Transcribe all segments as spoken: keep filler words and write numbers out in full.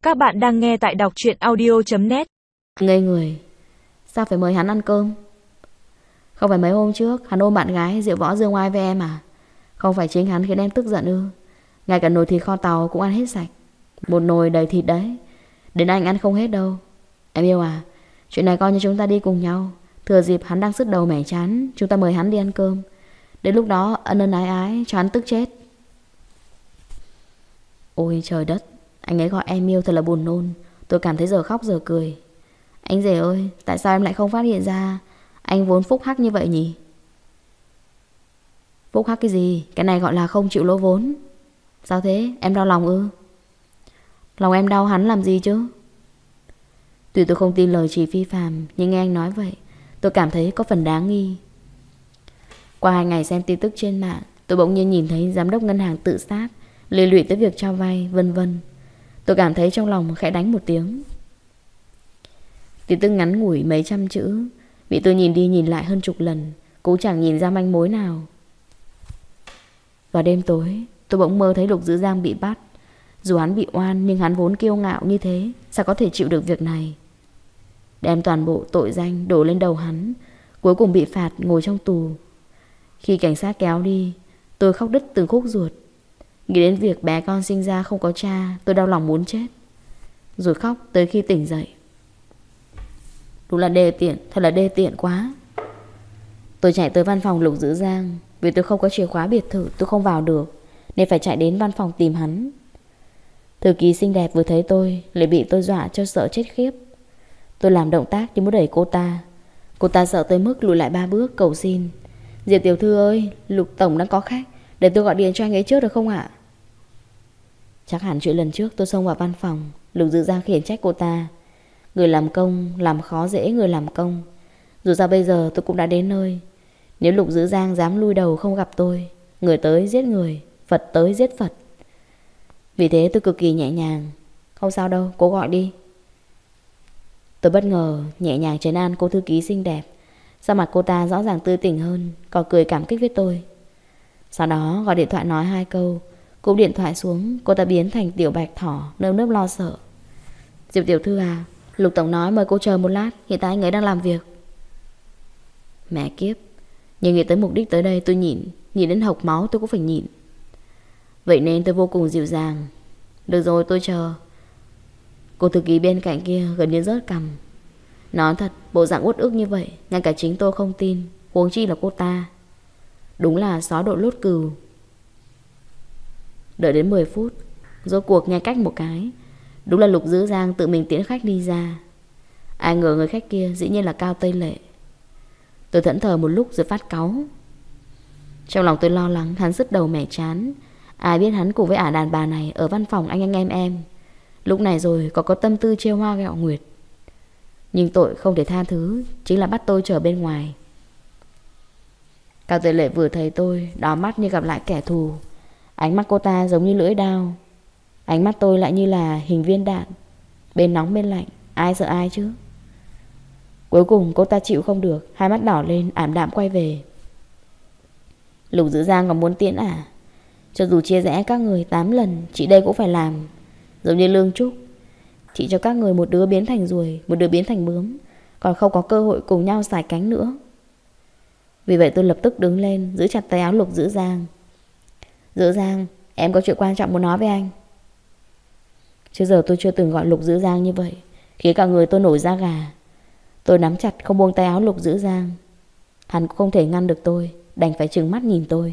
Các bạn đang nghe tại đọc truyện audio chấm net. Ngây người. Sao phải mời hắn ăn cơm? Không phải mấy hôm trước hắn ôm bạn gái Diệu Võ dương oai với em à? Không phải chính hắn khiến em tức giận ư? Ngay cả nồi thịt kho tàu cũng ăn hết sạch. Một nồi đầy thịt đấy. Đến anh ăn không hết đâu. Em yêu à, chuyện này coi như chúng ta đi cùng nhau. Thừa dịp hắn đang sứt đầu mẻ chán, chúng ta mời hắn đi ăn cơm. Đến lúc đó ân ân ái ái cho hắn tức chết. Ôi trời đất, anh ấy gọi em yêu thật là buồn nôn. Tôi cảm thấy giờ khóc giờ cười. Anh rể ơi, tại sao em lại không phát hiện ra anh vốn phúc hắc như vậy nhỉ? Phúc hắc cái gì? Cái này gọi là không chịu lỗ vốn. Sao thế? Em đau lòng ư? Lòng em đau hắn làm gì chứ? Tuy tôi không tin lời chị Phi Phạm, nhưng nghe anh nói vậy, tôi cảm thấy có phần đáng nghi. Qua hai ngày xem tin tức trên mạng, tôi bỗng nhiên nhìn thấy giám đốc ngân hàng tự sát, liên lụy tới việc cho vay, vân vân. Tôi cảm thấy trong lòng khẽ đánh một tiếng. Tin tức ngắn ngủi mấy trăm chữ, bị tôi nhìn đi nhìn lại hơn chục lần, cũng chẳng nhìn ra manh mối nào. Vào đêm tối, tôi bỗng mơ thấy Lục Dữ Giang bị bắt. Dù hắn bị oan nhưng hắn vốn kiêu ngạo như thế, sao có thể chịu được việc này? Đem toàn bộ tội danh đổ lên đầu hắn, cuối cùng bị phạt ngồi trong tù. Khi cảnh sát kéo đi, tôi khóc đứt từng khúc ruột. Nghĩ đến việc bé con sinh ra không có cha, tôi đau lòng muốn chết. Rồi khóc tới khi tỉnh dậy. Đúng là đê tiện, thật là đê tiện quá. Tôi chạy tới văn phòng Lục Dữ Giang. Vì tôi không có chìa khóa biệt thự, tôi không vào được, nên phải chạy đến văn phòng tìm hắn. Thư ký xinh đẹp vừa thấy tôi lại bị tôi dọa cho sợ chết khiếp. Tôi làm động tác như muốn đẩy cô ta. Cô ta sợ tới mức lùi lại ba bước cầu xin. Diệp tiểu thư ơi, Lục tổng đang có khách, để tôi gọi điện cho anh ấy trước được không ạ? Chắc hẳn chuyện lần trước tôi xông vào văn phòng, Lục Dữ Giang khiển trách cô ta. Người làm công làm khó dễ người làm công. Dù sao bây giờ tôi cũng đã đến nơi. Nếu Lục Dữ Giang dám lui đầu không gặp tôi, người tới giết người, Phật tới giết Phật. Vì thế tôi cực kỳ nhẹ nhàng. Không sao đâu, cô gọi đi. Tôi bất ngờ nhẹ nhàng trấn an cô thư ký xinh đẹp. Sao mặt cô ta rõ ràng tươi tỉnh hơn, còn cười cảm kích với tôi. Sau đó gọi điện thoại nói hai câu. Cúp điện thoại xuống, cô ta biến thành tiểu bạch thỏ nơm nớp lo sợ. Diệp tiểu thư à, Lục tổng nói mời cô chờ một lát, hiện tại anh ấy đang làm việc. Mẹ kiếp, nhưng nghĩ tới mục đích tới đây tôi nhịn, nhịn đến hộc máu tôi cũng phải nhịn. Vậy nên tôi vô cùng dịu dàng. Được rồi, tôi chờ. Cô thư ký bên cạnh kia gần như rớt cằm. Nói thật, bộ dạng uất ức như vậy ngay cả chính tôi không tin, huống chi là cô ta. Đúng là xó độ lốt cừu. Đợi đến mười phút, rốt cuộc nghe cách một cái. Đúng là Lục Dữ Giang tự mình tiễn khách đi ra. Ai ngờ người khách kia dĩ nhiên là Cao Tây Lệ. Tôi thẫn thờ một lúc rồi phát cáu. Trong lòng tôi lo lắng hắn sứt đầu mẻ chán. Ai biết hắn cùng với ả đàn bà này ở văn phòng anh anh em em. Lúc này rồi có có tâm tư trêu hoa gẹo nguyệt. Nhưng tội không thể tha thứ, chính là bắt tôi chờ bên ngoài. Cao Tây Lệ vừa thấy tôi, đỏ mắt như gặp lại kẻ thù. Ánh mắt cô ta giống như lưỡi dao. Ánh mắt tôi lại như là hình viên đạn. Bên nóng bên lạnh, ai sợ ai chứ. Cuối cùng cô ta chịu không được, hai mắt đỏ lên, ảm đạm quay về. Lục Dữ Giang còn muốn tiễn à? Cho dù chia rẽ các người tám lần, chị đây cũng phải làm. Giống như Lương Trúc, chị cho các người một đứa biến thành ruồi, một đứa biến thành bướm, còn không có cơ hội cùng nhau xài cánh nữa. Vì vậy tôi lập tức đứng lên, giữ chặt tay áo Lục Dữ Giang. Dữ Giang, em có chuyện quan trọng muốn nói với anh. Trước giờ tôi chưa từng gọi Lục Dữ Giang như vậy, khiến cả người tôi nổi da gà. Tôi nắm chặt không buông tay áo Lục Dữ Giang. Hắn cũng không thể ngăn được tôi, đành phải trừng mắt nhìn tôi.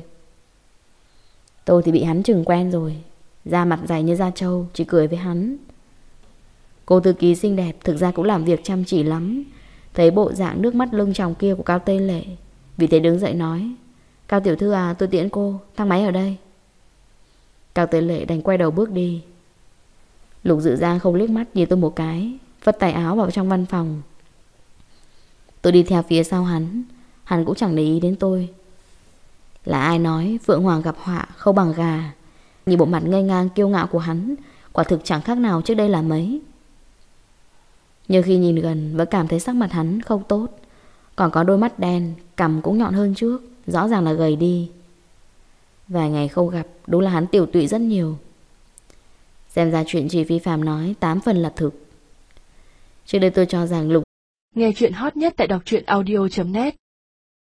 Tôi thì bị hắn trừng quen rồi, da mặt dày như da trâu, chỉ cười với hắn. Cô thư ký xinh đẹp thực ra cũng làm việc chăm chỉ lắm. Thấy bộ dạng nước mắt lưng tròng kia của Cao Tây Lệ, vì thế đứng dậy nói: Cao tiểu thư à, tôi tiễn cô, thang máy ở đây. Cao Tây Lệ đành quay đầu bước đi. Lục Dữ Giang không liếc mắt nhìn tôi một cái, phất tay áo vào trong văn phòng. Tôi đi theo phía sau hắn. Hắn cũng chẳng để ý đến tôi. Là ai nói Phượng Hoàng gặp họa không bằng gà. Nhìn bộ mặt ngây ngang kiêu ngạo của hắn, quả thực chẳng khác nào trước đây là mấy. Nhưng khi nhìn gần vẫn cảm thấy sắc mặt hắn không tốt. Còn có đôi mắt đen, cằm cũng nhọn hơn trước, rõ ràng là gầy đi. Vài ngày không gặp, đúng là hắn tiểu tụy rất nhiều. Xem ra chuyện chị Phi Phạm nói tám phần là thực. Trước đây tôi cho rằng Lục Nghe chuyện hot nhất tại đọc truyện audio chấm net.